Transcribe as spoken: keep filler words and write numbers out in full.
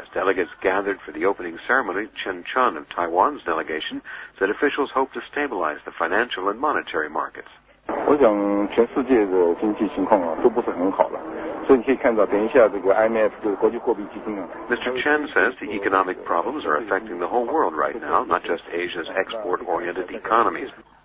delegates gathered for the opening ceremony, Chen Chun of Taiwan's delegation said officials hope to stabilize the financial and monetary markets. 我想全世界的经济情况啊都不是很好了，所以你可以看到，等一下这个 I M F 这个国际货币基金啊。 Mister Chen says the economic problems are affecting the whole world right now, not just Asia's export-oriented economies.